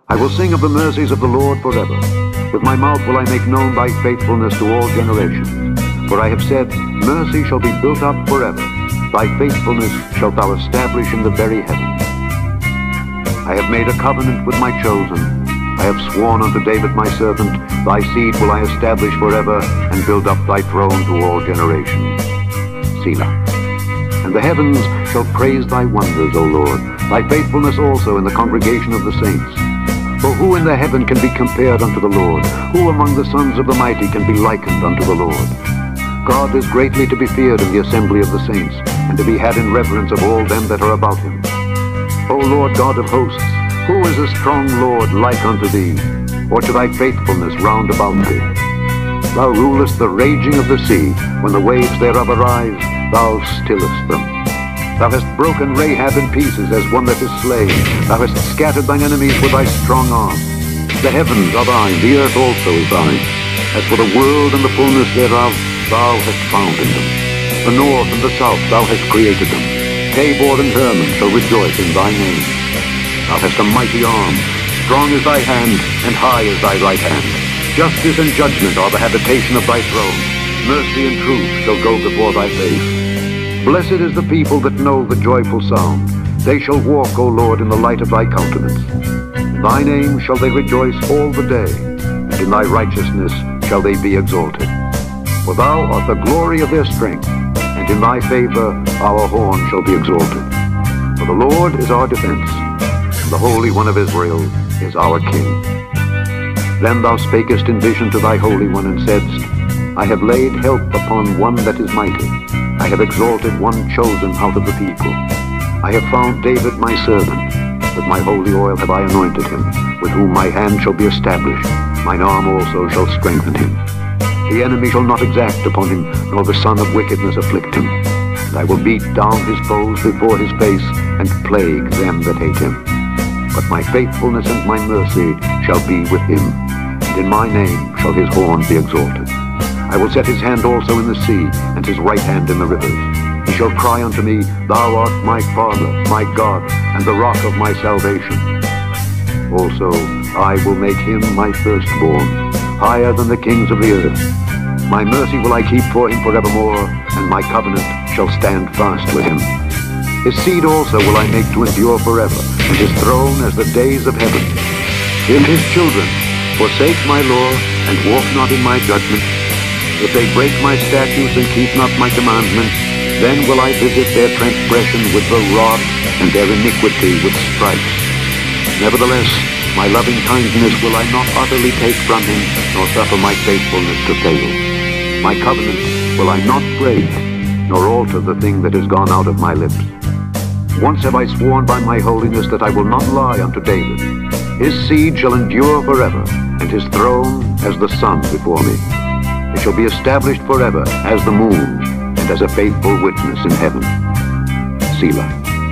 I will sing of the mercies of the Lord forever. With my mouth will I make known thy faithfulness to all generations. For I have said, mercy shall be built up forever. Thy faithfulness shalt thou establish in the very heavens. I have made a covenant with my chosen. I have sworn unto David my servant, thy seed will I establish forever, and build up thy throne to all generations. Selah. And the heavens shall praise thy wonders, O Lord, thy faithfulness also in the congregation of the saints. For who in the heaven can be compared unto the Lord? Who among the sons of the mighty can be likened unto the Lord? God is greatly to be feared in the assembly of the saints, and to be had in reverence of all them that are about him. O Lord God of hosts, who is a strong Lord like unto thee, or to thy faithfulness round about thee? Thou rulest the raging of the sea, when the waves thereof arise, thou stillest them. Thou hast broken Rahab in pieces as one that is slain. Thou hast scattered thine enemies with thy strong arm. The heavens are thine, the earth also is thine. As for the world and the fullness thereof, thou hast founded them. The north and the south thou hast created them. Tabor and Hermon shall rejoice in thy name. Thou hast a mighty arm, strong is thy hand, and high is thy right hand. Justice and judgment are the habitation of thy throne. Mercy and truth shall go before thy face. Blessed is the people that know the joyful sound. They shall walk, O Lord, in the light of thy countenance. In thy name shall they rejoice all the day, and in thy righteousness shall they be exalted. For thou art the glory of their strength, and in thy favor our horn shall be exalted. For the Lord is our defense, and the Holy One of Israel is our King. Then thou spakest in vision to thy Holy One, and saidst, I have laid help upon one that is mighty. I have exalted one chosen out of the people. I have found David my servant. With my holy oil have I anointed him, with whom my hand shall be established. Mine arm also shall strengthen him. The enemy shall not exact upon him, nor the son of wickedness afflict him. And I will beat down his foes before his face, and plague them that hate him. But my faithfulness and my mercy shall be with him, and in my name shall his horn be exalted. I will set his hand also in the sea, and his right hand in the rivers. He shall cry unto me, Thou art my Father, my God, and the rock of my salvation. Also I will make him my firstborn, higher than the kings of the earth. My mercy will I keep for him forevermore, and my covenant shall stand fast with him. His seed also will I make to endure forever, and his throne as the days of heaven. If his children forsake my law, and walk not in my judgments, if they break my statutes and keep not my commandments, then will I visit their transgression with the rod, and their iniquity with stripes. Nevertheless, my loving kindness will I not utterly take from him, nor suffer my faithfulness to fail. My covenant will I not break, nor alter the thing that is gone out of my lips. Once have I sworn by my holiness that I will not lie unto David. His seed shall endure forever, and his throne as the sun before me. It shall be established forever as the moon, and as a faithful witness in heaven. Selah.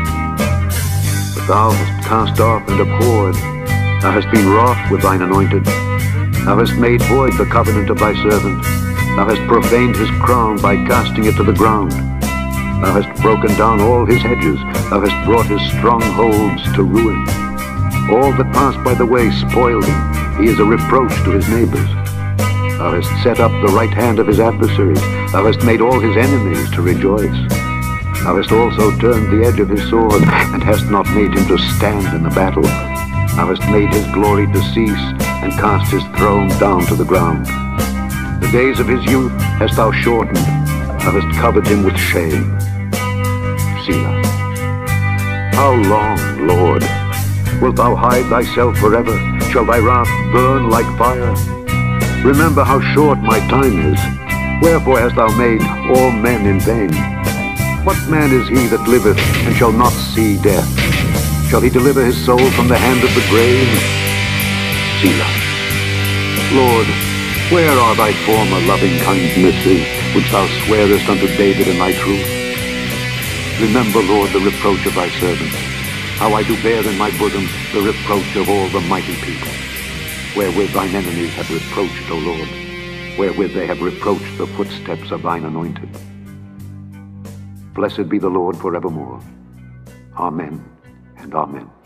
But thou hast cast off and abhorred. Thou hast been wroth with thine anointed. Thou hast made void the covenant of thy servant. Thou hast profaned his crown by casting it to the ground. Thou hast broken down all his hedges. Thou hast brought his strongholds to ruin. All that pass by the way spoil him. He is a reproach to his neighbors. Thou hast set up the right hand of his adversaries. Thou hast made all his enemies to rejoice. Thou hast also turned the edge of his sword, and hast not made him to stand in the battle. Thou hast made his glory to cease, and cast his throne down to the ground. The days of his youth hast thou shortened. Thou hast covered him with shame. Selah. How long, Lord? Wilt thou hide thyself forever? Shall thy wrath burn like fire? Remember how short my time is. Wherefore hast thou made all men in vain? What man is he that liveth, and shall not see death? Shall he deliver his soul from the hand of the grave? Selah. Lord, where are thy former loving kindnesses, which thou swearest unto David in thy truth? Remember, Lord, the reproach of thy servants, how I do bear in my bosom the reproach of all the mighty people. Wherewith thine enemies have reproached, O Lord, wherewith they have reproached the footsteps of thine anointed. Blessed be the Lord forevermore. Amen and amen.